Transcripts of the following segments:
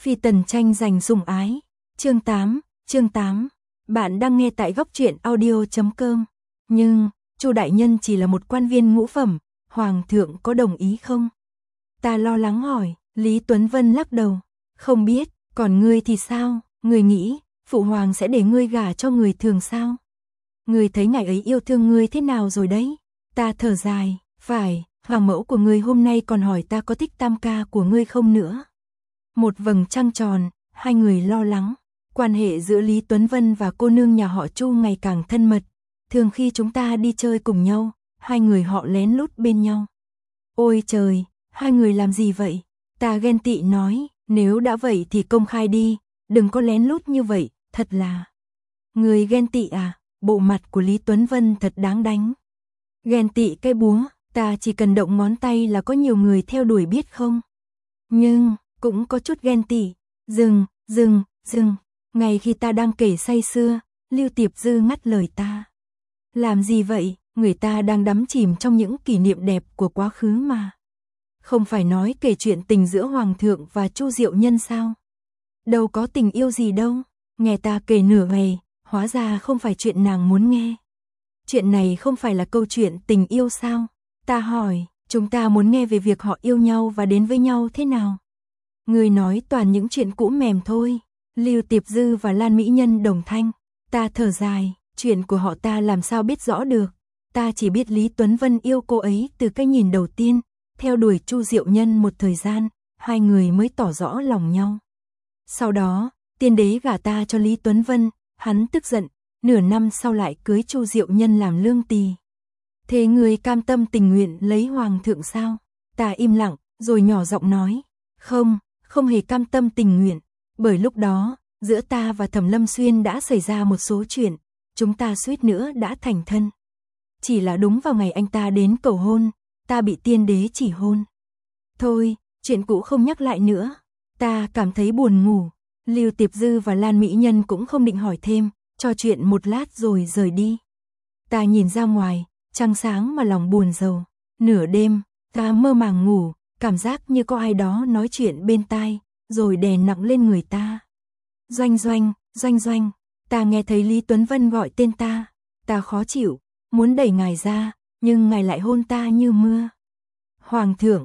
Phi tần tranh giành sủng ái. Chương 8. Bạn đang nghe tại góc truyện audio.com. Nhưng, Chu đại nhân chỉ là một quan viên ngũ phẩm, hoàng thượng có đồng ý không? Ta lo lắng hỏi. Lý Tuấn Vân lắc đầu. Không biết, còn ngươi thì sao? Ngươi nghĩ, phụ hoàng sẽ để ngươi gả cho người thường sao? Ngươi thấy ngài ấy yêu thương ngươi thế nào rồi đấy? Ta thở dài. Phải, hoàng mẫu của ngươi hôm nay còn hỏi ta có thích tam ca của ngươi không nữa. Một vầng trăng tròn, hai người lo lắng. Quan hệ giữa Lý Tuấn Vân và cô nương nhà họ Chu ngày càng thân mật. Thường khi chúng ta đi chơi cùng nhau, hai người họ lén lút bên nhau. Ôi trời, hai người làm gì vậy? Ta ghen tị nói, nếu đã vậy thì công khai đi, đừng có lén lút như vậy, thật là. Người ghen tị à? Bộ mặt của Lý Tuấn Vân thật đáng đánh. Ghen tị cái búa, ta chỉ cần động ngón tay là có nhiều người theo đuổi biết không? Nhưng, cũng có chút ghen tị. Dừng. Ngay khi ta đang kể say sưa, Lưu Tiệp Dư ngắt lời ta. Làm gì vậy? Người ta đang đắm chìm trong những kỷ niệm đẹp của quá khứ mà. Không phải nói kể chuyện tình giữa Hoàng thượng và Chu Diệu Nhân sao? Đâu có tình yêu gì đâu. Nghe ta kể nửa ngày, hóa ra không phải chuyện nàng muốn nghe. Chuyện này không phải là câu chuyện tình yêu sao? Ta hỏi, chúng ta muốn nghe về việc họ yêu nhau và đến với nhau thế nào? Người nói toàn những chuyện cũ mềm thôi. Lưu Tiệp Dư và Lan Mỹ Nhân đồng thanh. Ta thở dài, chuyện của họ ta làm sao biết rõ được. Ta chỉ biết Lý Tuấn Vân yêu cô ấy từ cái nhìn đầu tiên, theo đuổi Chu Diệu Nhân một thời gian, hai người mới tỏ rõ lòng nhau. Sau đó, tiên đế gả ta cho Lý Tuấn Vân, hắn tức giận, nửa năm sau lại cưới Chu Diệu Nhân làm lương tỳ. Thế người cam tâm tình nguyện lấy hoàng thượng sao? Ta im lặng, rồi nhỏ giọng nói, không hề cam tâm tình nguyện, bởi lúc đó, giữa ta và Thẩm Lâm Xuyên đã xảy ra một số chuyện, chúng ta suýt nữa đã thành thân. Chỉ là đúng vào ngày anh ta đến cầu hôn, ta bị tiên đế chỉ hôn. Thôi, chuyện cũ không nhắc lại nữa, ta cảm thấy buồn ngủ. Lưu Tiệp Dư và Lan Mỹ Nhân cũng không định hỏi thêm, trò chuyện một lát rồi rời đi. Ta nhìn ra ngoài, trăng sáng mà lòng buồn rầu. Nửa đêm, ta mơ màng ngủ, cảm giác như có ai đó nói chuyện bên tai, rồi đè nặng lên người ta. Doanh, ta nghe thấy Lý Tuấn Vân gọi tên ta. Ta khó chịu, muốn đẩy ngài ra, nhưng ngài lại hôn ta như mưa. Hoàng thượng,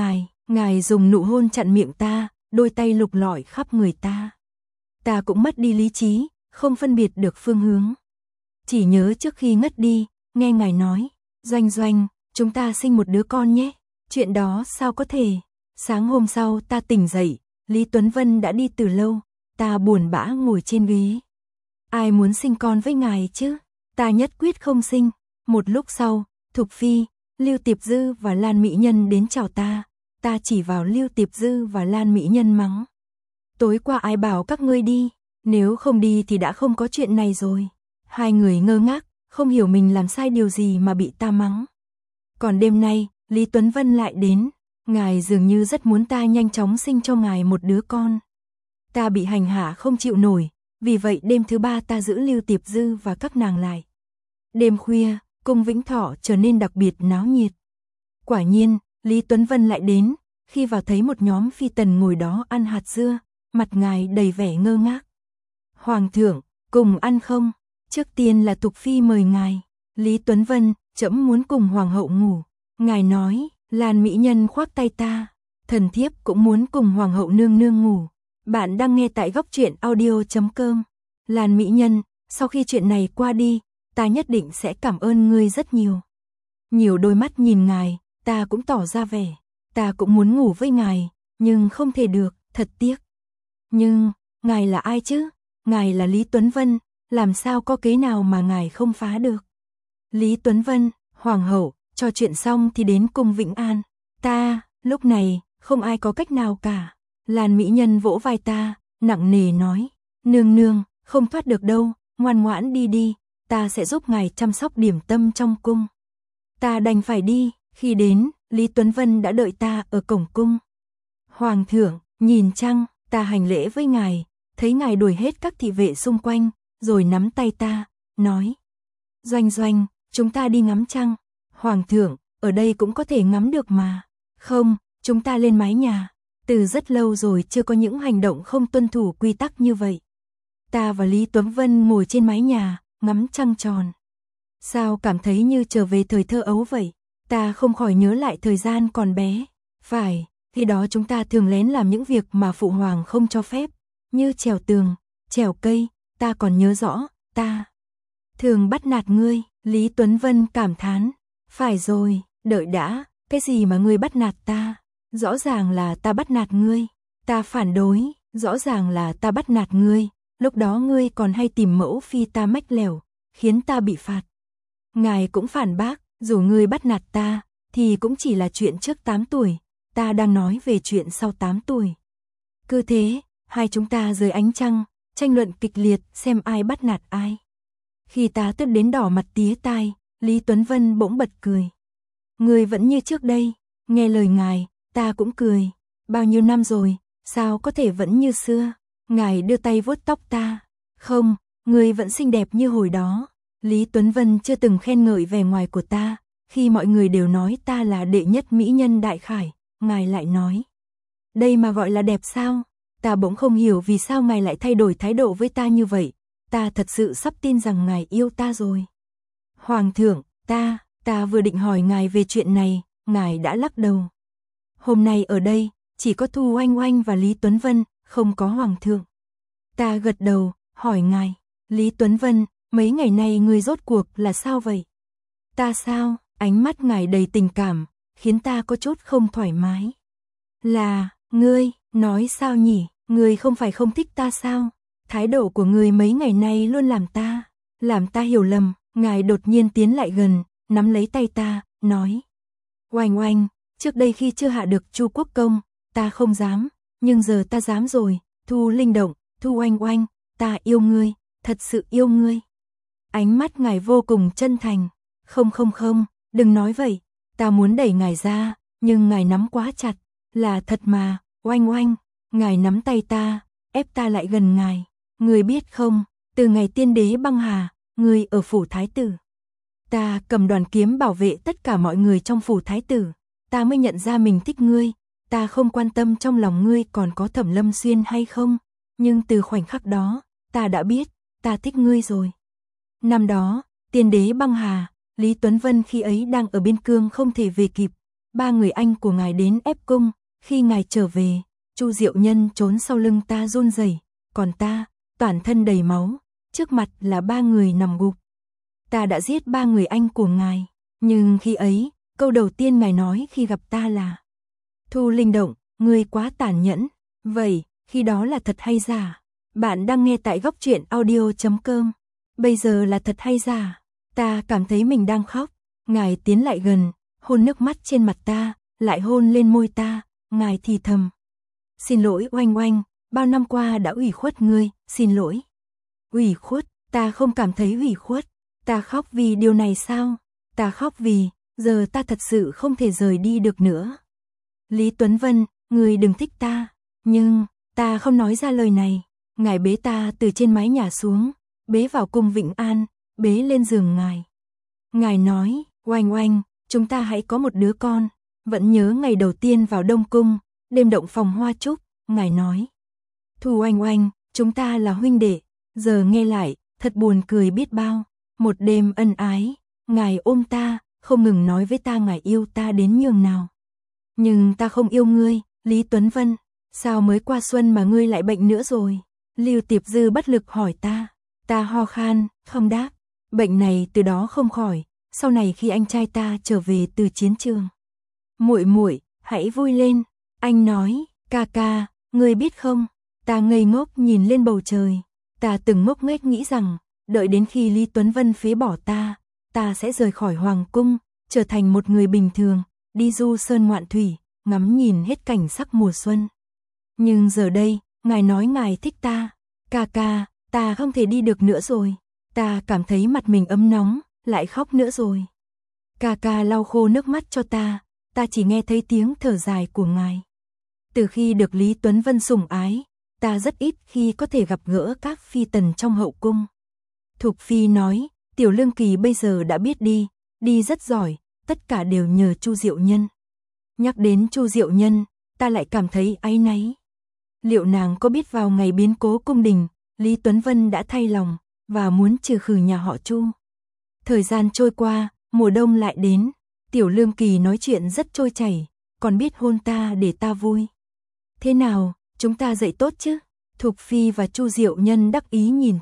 ngài dùng nụ hôn chặn miệng ta, đôi tay lục lọi khắp người ta. Ta cũng mất đi lý trí, không phân biệt được phương hướng. Chỉ nhớ trước khi ngất đi, nghe ngài nói, Doanh, chúng ta sinh một đứa con nhé. Chuyện đó sao có thể? Sáng hôm sau ta tỉnh dậy, Lý Tuấn Vân đã đi từ lâu, ta buồn bã ngồi trên ghế. Ai muốn sinh con với ngài chứ? Ta nhất quyết không sinh. Một lúc sau, Thục Phi, Lưu Tiệp Dư và Lan Mỹ Nhân đến chào ta. Ta chỉ vào Lưu Tiệp Dư và Lan Mỹ Nhân mắng. Tối qua ai bảo các ngươi đi? Nếu không đi thì đã không có chuyện này rồi. Hai người ngơ ngác, không hiểu mình làm sai điều gì mà bị ta mắng. Còn đêm nay, Lý Tuấn Vân lại đến. Ngài dường như rất muốn ta nhanh chóng sinh cho ngài một đứa con. Ta bị hành hạ không chịu nổi, vì vậy đêm thứ ba ta giữ Lưu Tiệp Dư và các nàng lại. Đêm khuya, cung Vĩnh Thọ trở nên đặc biệt náo nhiệt. Quả nhiên, Lý Tuấn Vân lại đến, khi vào thấy một nhóm phi tần ngồi đó ăn hạt dưa, mặt ngài đầy vẻ ngơ ngác. Hoàng thượng, cùng ăn không? Trước tiên là Thục Phi mời ngài. Lý Tuấn Vân, trẫm muốn cùng hoàng hậu ngủ. Ngài nói. Lan Mỹ Nhân khoác tay ta. Thần thiếp cũng muốn cùng hoàng hậu nương nương ngủ. Bạn đang nghe tại góc truyện audio.com. Lan Mỹ Nhân, sau khi chuyện này qua đi, ta nhất định sẽ cảm ơn ngươi rất nhiều. Nhiều đôi mắt nhìn ngài, ta cũng tỏ ra vẻ. Ta cũng muốn ngủ với ngài, nhưng không thể được, thật tiếc. Nhưng, ngài là ai chứ? Ngài là Lý Tuấn Vân, làm sao có kế nào mà ngài không phá được? Lý Tuấn Vân, hoàng hậu, trò chuyện xong thì đến cung Vĩnh An. Lúc này, không ai có cách nào cả. Lan Mỹ Nhân vỗ vai ta, nặng nề nói, nương, không thoát được đâu, ngoan ngoãn đi, ta sẽ giúp ngài chăm sóc điểm tâm trong cung. Ta đành phải đi, khi đến, Lý Tuấn Vân đã đợi ta ở cổng cung. Hoàng thượng, nhìn trăng, ta hành lễ với ngài, thấy ngài đuổi hết các thị vệ xung quanh, rồi nắm tay ta, nói, Doanh, chúng ta đi ngắm trăng. Hoàng thượng, ở đây cũng có thể ngắm được mà. Không, chúng ta lên mái nhà. Từ rất lâu rồi chưa có những hành động không tuân thủ quy tắc như vậy. Ta và Lý Tuấn Vân ngồi trên mái nhà, ngắm trăng tròn. Sao cảm thấy như trở về thời thơ ấu vậy? Ta không khỏi nhớ lại thời gian còn bé. Phải, khi đó chúng ta thường lén làm những việc mà phụ hoàng không cho phép, như trèo tường, trèo cây, ta còn nhớ rõ, ta thường bắt nạt ngươi. Lý Tuấn Vân cảm thán. Phải rồi, đợi đã, cái gì mà ngươi bắt nạt ta? Rõ ràng là ta bắt nạt ngươi. Ta phản đối, rõ ràng là ta bắt nạt ngươi. Lúc đó ngươi còn hay tìm mẫu phi ta mách lẻo, khiến ta bị phạt. Ngài cũng phản bác, dù ngươi bắt nạt ta, thì cũng chỉ là chuyện trước 8 tuổi. Ta đang nói về chuyện sau 8 tuổi. Cứ thế, hai chúng ta dưới ánh trăng, tranh luận kịch liệt xem ai bắt nạt ai. Khi ta tức đến đỏ mặt tía tai, Lý Tuấn Vân bỗng bật cười. Ngươi vẫn như trước đây, nghe lời ngài, ta cũng cười. Bao nhiêu năm rồi, sao có thể vẫn như xưa? Ngài đưa tay vuốt tóc ta. Không, ngươi vẫn xinh đẹp như hồi đó. Lý Tuấn Vân chưa từng khen ngợi vẻ ngoài của ta, khi mọi người đều nói ta là đệ nhất mỹ nhân Đại Khải, ngài lại nói. Đây mà gọi là đẹp sao? Ta bỗng không hiểu vì sao ngài lại thay đổi thái độ với ta như vậy. Ta thật sự sắp tin rằng ngài yêu ta rồi. Hoàng thượng, ta vừa định hỏi ngài về chuyện này, ngài đã lắc đầu. Hôm nay ở đây, chỉ có Thu Oanh Oanh và Lý Tuấn Vân, không có Hoàng thượng. Ta gật đầu, hỏi ngài, Lý Tuấn Vân, mấy ngày nay ngươi rốt cuộc là sao vậy? Ta sao? Ánh mắt ngài đầy tình cảm, khiến ta có chút không thoải mái. Là, ngươi, nói sao nhỉ? Ngươi không phải không thích ta sao? Thái độ của ngươi mấy ngày nay luôn làm ta hiểu lầm. Ngài đột nhiên tiến lại gần, nắm lấy tay ta, nói. Oanh Oanh, trước đây khi chưa hạ được Chu Quốc Công, ta không dám, nhưng giờ ta dám rồi. Thu Linh Động, Thu Oanh Oanh, ta yêu ngươi, thật sự yêu ngươi. Ánh mắt ngài vô cùng chân thành. Không, đừng nói vậy. Ta muốn đẩy ngài ra, nhưng ngài nắm quá chặt. Là thật mà, Oanh Oanh. Ngài nắm tay ta, ép ta lại gần ngài. Ngươi biết không, từ ngày tiên đế băng hà, ngươi ở phủ thái tử. Ta cầm đoàn kiếm bảo vệ tất cả mọi người trong phủ thái tử. Ta mới nhận ra mình thích ngươi. Ta không quan tâm trong lòng ngươi còn có Thẩm Lâm Xuyên hay không. Nhưng từ khoảnh khắc đó, ta đã biết, ta thích ngươi rồi. Năm đó, tiên đế băng hà, Lý Tuấn Vân khi ấy đang ở biên cương không thể về kịp. 3 người anh của ngài đến ép cung, khi ngài trở về, Chu Diệu Nhân trốn sau lưng ta run rẩy, còn ta, toàn thân đầy máu, trước mặt là 3 người nằm gục. Ta đã giết 3 người anh của ngài, nhưng khi ấy, câu đầu tiên ngài nói khi gặp ta là: Thu Linh Động, ngươi quá tàn nhẫn. Vậy, khi đó là thật hay giả? Bạn đang nghe tại Góc Truyện Audio.com. Bây giờ là thật hay giả? Ta cảm thấy mình đang khóc. Ngài tiến lại gần, hôn nước mắt trên mặt ta, lại hôn lên môi ta, ngài thì thầm. Xin lỗi Oanh Oanh, bao năm qua đã ủy khuất ngươi, xin lỗi. Ủy khuất, ta không cảm thấy ủy khuất. Ta khóc vì điều này sao? Ta khóc vì, giờ ta thật sự không thể rời đi được nữa. Lý Tuấn Vân, ngươi đừng thích ta. Nhưng, ta không nói ra lời này. Ngài bế ta từ trên mái nhà xuống, bế vào cung Vĩnh An, bế lên giường ngài. Ngài nói, Oanh Oanh, chúng ta hãy có một đứa con. Vẫn nhớ ngày đầu tiên vào Đông Cung, đêm động phòng hoa trúc, ngài nói. Thu Oanh Oanh, chúng ta là huynh đệ. Giờ nghe lại, thật buồn cười biết bao. Một đêm ân ái, ngài ôm ta, không ngừng nói với ta ngài yêu ta đến nhường nào. Nhưng ta không yêu ngươi, Lý Tuấn Vân. Sao mới qua xuân mà ngươi lại bệnh nữa rồi? Lưu Tiệp Dư bất lực hỏi ta. Ta ho khan, không đáp. Bệnh này từ đó không khỏi. Sau này khi anh trai ta trở về từ chiến trường. Muội muội, hãy vui lên. Anh nói, ca ca, ngươi biết không? Ta ngây ngốc nhìn lên bầu trời. Ta từng ngốc nghếch nghĩ rằng, đợi đến khi Lý Tuấn Vân phế bỏ ta, ta sẽ rời khỏi hoàng cung, trở thành một người bình thường, đi du sơn ngoạn thủy, ngắm nhìn hết cảnh sắc mùa xuân. Nhưng giờ đây, ngài nói ngài thích ta. Ca ca, ta không thể đi được nữa rồi. Ta cảm thấy mặt mình ấm nóng, lại khóc nữa rồi. Ca ca lau khô nước mắt cho ta chỉ nghe thấy tiếng thở dài của ngài. Từ khi được Lý Tuấn Vân sủng ái, ta rất ít khi có thể gặp gỡ các phi tần trong hậu cung. Thục Phi nói, Tiểu Lương Kỳ bây giờ đã biết đi rất giỏi, tất cả đều nhờ Chu Diệu Nhân. Nhắc đến Chu Diệu Nhân, ta lại cảm thấy áy náy. Liệu nàng có biết vào ngày biến cố cung đình, Lý Tuấn Vân đã thay lòng và muốn trừ khử nhà họ Chu. Thời gian trôi qua, mùa đông lại đến, Tiểu Lương Kỳ nói chuyện rất trôi chảy, còn biết hôn ta để ta vui. Thế nào, chúng ta dậy tốt chứ? Thục Phi và Chu Diệu Nhân đắc ý nhìn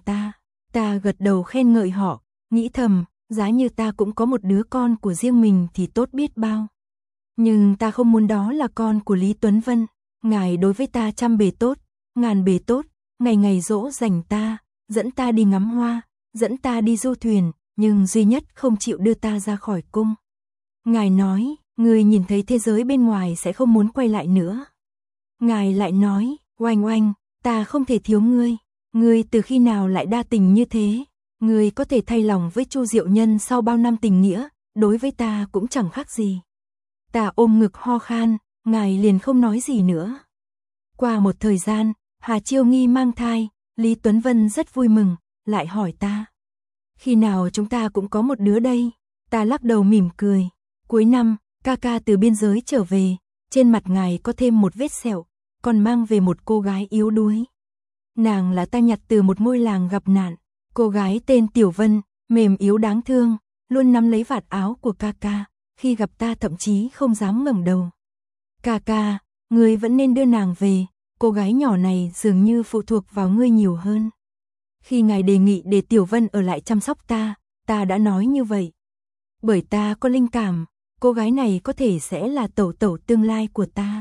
ta gật đầu khen ngợi họ, nghĩ thầm, giá như ta cũng có một đứa con của riêng mình thì tốt biết bao. Nhưng ta không muốn đó là con của Lý Tuấn Vân, ngài đối với ta trăm bề tốt, ngàn bề tốt, ngày ngày dỗ dành ta, dẫn ta đi ngắm hoa, dẫn ta đi du thuyền, nhưng duy nhất không chịu đưa ta ra khỏi cung. Ngài nói, người nhìn thấy thế giới bên ngoài sẽ không muốn quay lại nữa. Ngài lại nói, Oanh Oanh, ta không thể thiếu ngươi từ khi nào lại đa tình như thế, ngươi có thể thay lòng với Chu Diệu Nhân sau bao năm tình nghĩa, đối với ta cũng chẳng khác gì. Ta ôm ngực ho khan, ngài liền không nói gì nữa. Qua một thời gian, Hà Chiêu Nghi mang thai, Lý Tuấn Vân rất vui mừng, lại hỏi ta. Khi nào chúng ta cũng có một đứa đây? Ta lắc đầu mỉm cười. Cuối năm, ca ca từ biên giới trở về, trên mặt ngài có thêm một vết sẹo, còn mang về một cô gái yếu đuối. Nàng là ta nhặt từ một ngôi làng gặp nạn, cô gái tên Tiểu Vân, mềm yếu đáng thương, luôn nắm lấy vạt áo của ca ca, khi gặp ta thậm chí không dám ngẩng đầu. Ca ca, ngươi vẫn nên đưa nàng về, cô gái nhỏ này dường như phụ thuộc vào ngươi nhiều hơn. Khi ngài đề nghị để Tiểu Vân ở lại chăm sóc ta đã nói như vậy. Bởi ta có linh cảm, cô gái này có thể sẽ là tẩu tẩu tương lai của ta.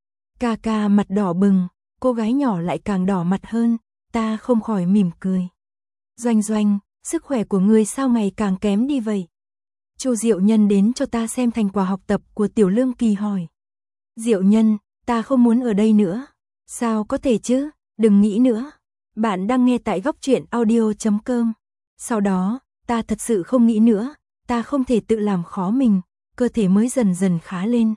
Ca ca mặt đỏ bừng, cô gái nhỏ lại càng đỏ mặt hơn, ta không khỏi mỉm cười. Doanh Doanh, sức khỏe của ngươi sao ngày càng kém đi vậy? Chu Diệu Nhân đến cho ta xem thành quả học tập của Tiểu Lương Kỳ hỏi. Diệu Nhân, ta không muốn ở đây nữa. Sao có thể chứ, đừng nghĩ nữa. Bạn đang nghe tại Góc Truyện Audio.com. Sau đó, ta thật sự không nghĩ nữa, ta không thể tự làm khó mình, cơ thể mới dần dần khá lên.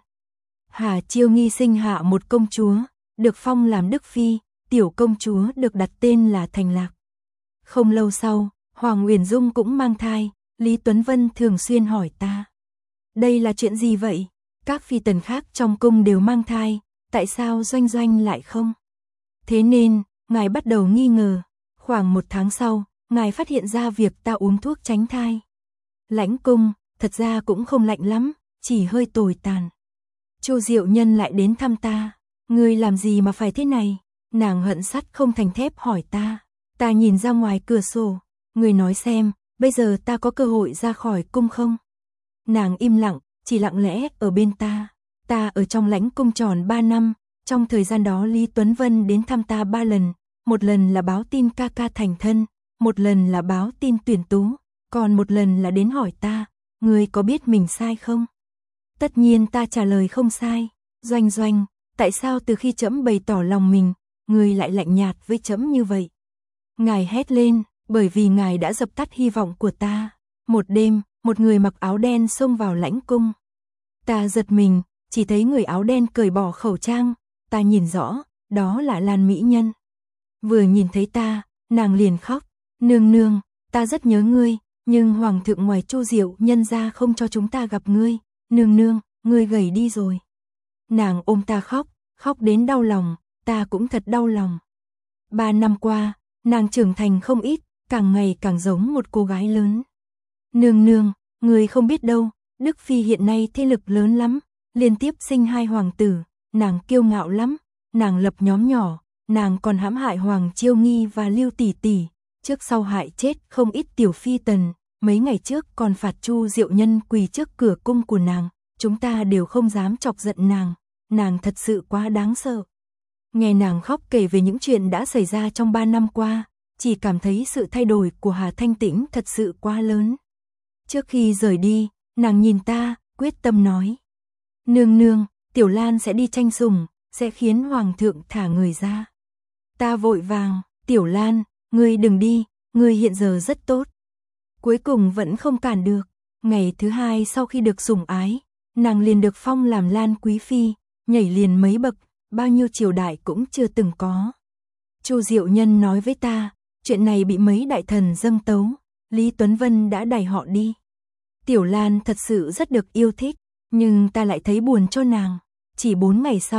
Hà Chiêu Nghi sinh hạ một công chúa, được phong làm Đức Phi, tiểu công chúa được đặt tên là Thành Lạc. Không lâu sau, Hoàng Uyển Dung cũng mang thai, Lý Tuấn Vân thường xuyên hỏi ta. Đây là chuyện gì vậy? Các phi tần khác trong cung đều mang thai, tại sao Doanh Doanh lại không? Thế nên, ngài bắt đầu nghi ngờ. Khoảng 1 tháng sau, ngài phát hiện ra việc ta uống thuốc tránh thai. Lãnh cung, thật ra cũng không lạnh lắm, chỉ hơi tồi tàn. Chu Diệu Nhân lại đến thăm ta. Ngươi làm gì mà phải thế này? Nàng hận sắt không thành thép hỏi ta. Ta nhìn ra ngoài cửa sổ. Ngươi nói xem, bây giờ ta có cơ hội ra khỏi cung không? Nàng im lặng, chỉ lặng lẽ ở bên ta. Ta ở trong lãnh cung tròn 3 năm. Trong thời gian đó Lý Tuấn Vân đến thăm ta 3 lần. Một lần là báo tin ca ca thành thân, một lần là báo tin tuyển tú, còn một lần là đến hỏi ta, ngươi có biết mình sai không? Tất nhiên ta trả lời không sai. Doanh Doanh, tại sao từ khi trẫm bày tỏ lòng mình, ngươi lại lạnh nhạt với trẫm như vậy? Ngài hét lên, bởi vì ngài đã dập tắt hy vọng của ta. Một đêm, một người mặc áo đen xông vào lãnh cung. Ta giật mình, chỉ thấy người áo đen cởi bỏ khẩu trang, ta nhìn rõ, đó là Lan Mỹ Nhân. Vừa nhìn thấy ta, nàng liền khóc, nương nương, ta rất nhớ ngươi, nhưng hoàng thượng ngoài Chu Diệu Nhân ra không cho chúng ta gặp ngươi, nương nương, ngươi gầy đi rồi. Nàng ôm ta khóc đến đau lòng, ta cũng thật đau lòng. 3 năm qua, nàng trưởng thành không ít, càng ngày càng giống một cô gái lớn. Nương nương, ngươi không biết đâu, Đức Phi hiện nay thế lực lớn lắm, liên tiếp sinh 2 hoàng tử, nàng kiêu ngạo lắm, nàng lập nhóm nhỏ, nàng còn hãm hại Hoàng Chiêu Nghi và Lưu Tỷ Tỷ, trước sau hại chết không ít tiểu phi tần, mấy ngày trước còn phạt Chu Diệu Nhân quỳ trước cửa cung của nàng, chúng ta đều không dám chọc giận nàng thật sự quá đáng sợ. Nghe nàng khóc kể về những chuyện đã xảy ra trong 3 năm qua, chỉ cảm thấy sự thay đổi của Hà Thanh Tĩnh thật sự quá lớn. Trước khi rời đi, nàng nhìn ta, quyết tâm nói. Nương nương, Tiểu Lan sẽ đi tranh sủng, sẽ khiến Hoàng thượng thả người ra. Ta vội vàng, Tiểu Lan, ngươi đừng đi, ngươi hiện giờ rất tốt. Cuối cùng vẫn không cản được. Ngày thứ 2 sau khi được sủng ái, nàng liền được phong làm Lan Quý Phi, nhảy liền mấy bậc, bao nhiêu triều đại cũng chưa từng có. Chu Diệu Nhân nói với ta, chuyện này bị mấy đại thần dâng tấu, Lý Tuấn Vân đã đẩy họ đi. Tiểu Lan thật sự rất được yêu thích, nhưng ta lại thấy buồn cho nàng. Chỉ 4 ngày sau,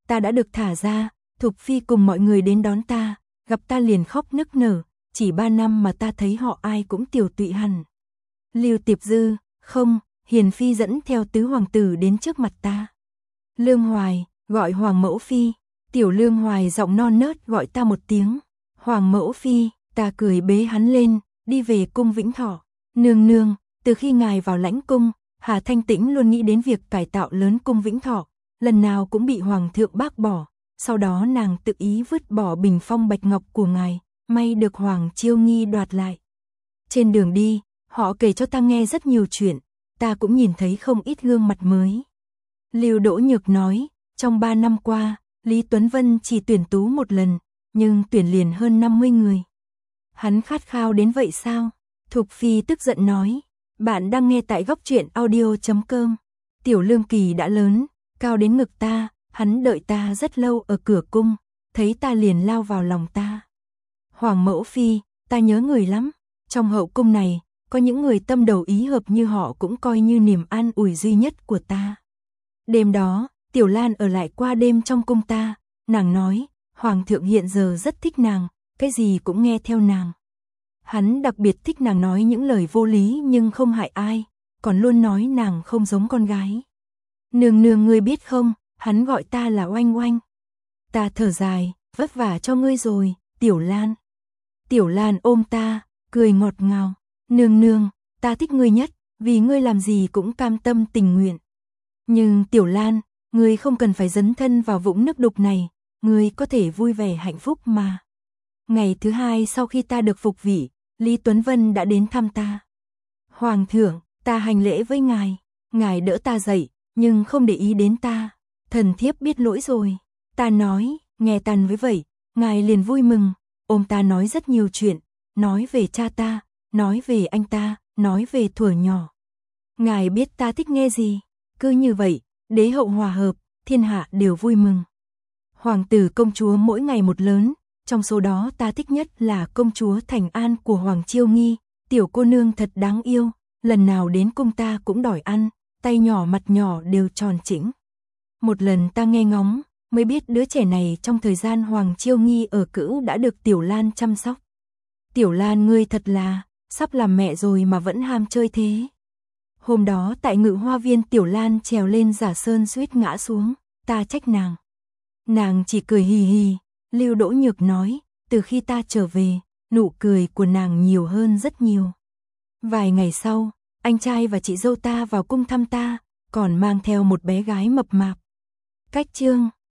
ta đã được thả ra, Thục Phi cùng mọi người đến đón ta, gặp ta liền khóc nức nở, chỉ 3 năm mà ta thấy họ ai cũng tiều tụy hẳn. Lưu Tiệp Dư, không, Hiền Phi dẫn theo tứ hoàng tử đến trước mặt ta. Lương Hoài, gọi Hoàng Mẫu Phi, tiểu Lương Hoài giọng non nớt gọi ta một tiếng, Hoàng Mẫu Phi, ta cười bế hắn lên, đi về cung Vĩnh Thọ. Nương nương, từ khi ngài vào lãnh cung, Hà Thanh Tĩnh luôn nghĩ đến việc cải tạo lớn cung Vĩnh Thọ, lần nào cũng bị hoàng thượng bác bỏ, sau đó nàng tự ý vứt bỏ bình phong bạch ngọc của ngài, may được Hoàng Chiêu Nghi đoạt lại. Trên đường đi, họ kể cho ta nghe rất nhiều chuyện, ta cũng nhìn thấy không ít gương mặt mới. Lưu Đỗ Nhược nói, trong 3 năm qua, Lý Tuấn Vân chỉ tuyển tú một lần, nhưng tuyển liền hơn 50 người. Hắn khát khao đến vậy sao? Thục Phi tức giận nói, bạn đang nghe tại góc truyện audio.com. Tiểu Lương Kỳ đã lớn, cao đến ngực ta, hắn đợi ta rất lâu ở cửa cung, thấy ta liền lao vào lòng ta. Hoàng Mẫu Phi, ta nhớ người lắm, trong hậu cung này, có những người tâm đầu ý hợp như họ cũng coi như niềm an ủi duy nhất của ta. Đêm đó, Tiểu Lan ở lại qua đêm trong cung ta, nàng nói, Hoàng thượng hiện giờ rất thích nàng, cái gì cũng nghe theo nàng. Hắn đặc biệt thích nàng nói những lời vô lý nhưng không hại ai, còn luôn nói nàng không giống con gái. Nương nương ngươi biết không, hắn gọi ta là Oanh Oanh. Ta thở dài, vất vả cho ngươi rồi, Tiểu Lan. Tiểu Lan ôm ta, cười ngọt ngào, nương nương, ta thích ngươi nhất, vì ngươi làm gì cũng cam tâm tình nguyện. Nhưng Tiểu Lan, ngươi không cần phải dấn thân vào vũng nước đục này, ngươi có thể vui vẻ hạnh phúc mà. Ngày thứ 2 sau khi ta được phục vị, Lý Tuấn Vân đã đến thăm ta. Hoàng thượng, ta hành lễ với ngài đỡ ta dậy, nhưng không để ý đến ta. Thần thiếp biết lỗi rồi. Ta nói, nghe tàn với vậy, ngài liền vui mừng, ôm ta nói rất nhiều chuyện, nói về cha ta, nói về anh ta, nói về thuở nhỏ. Ngài biết ta thích nghe gì, cứ như vậy, đế hậu hòa hợp, thiên hạ đều vui mừng. Hoàng tử công chúa mỗi ngày một lớn, trong số đó ta thích nhất là công chúa Thành An của Hoàng Chiêu Nghi, tiểu cô nương thật đáng yêu, lần nào đến cung ta cũng đòi ăn, tay nhỏ mặt nhỏ đều tròn chỉnh. Một lần ta nghe ngóng, mới biết đứa trẻ này trong thời gian Hoàng Chiêu Nghi ở cữu đã được Tiểu Lan chăm sóc. Tiểu Lan ngươi thật là, sắp làm mẹ rồi mà vẫn ham chơi thế. Hôm đó tại Ngự Hoa Viên Tiểu Lan trèo lên giả sơn suýt ngã xuống, ta trách nàng. Nàng chỉ cười hì hì, Lưu Đỗ Nhược nói, từ khi ta trở về, nụ cười của nàng nhiều hơn rất nhiều. Vài ngày sau, anh trai và chị dâu ta vào cung thăm ta, còn mang theo một bé gái mập mạp. Cách chương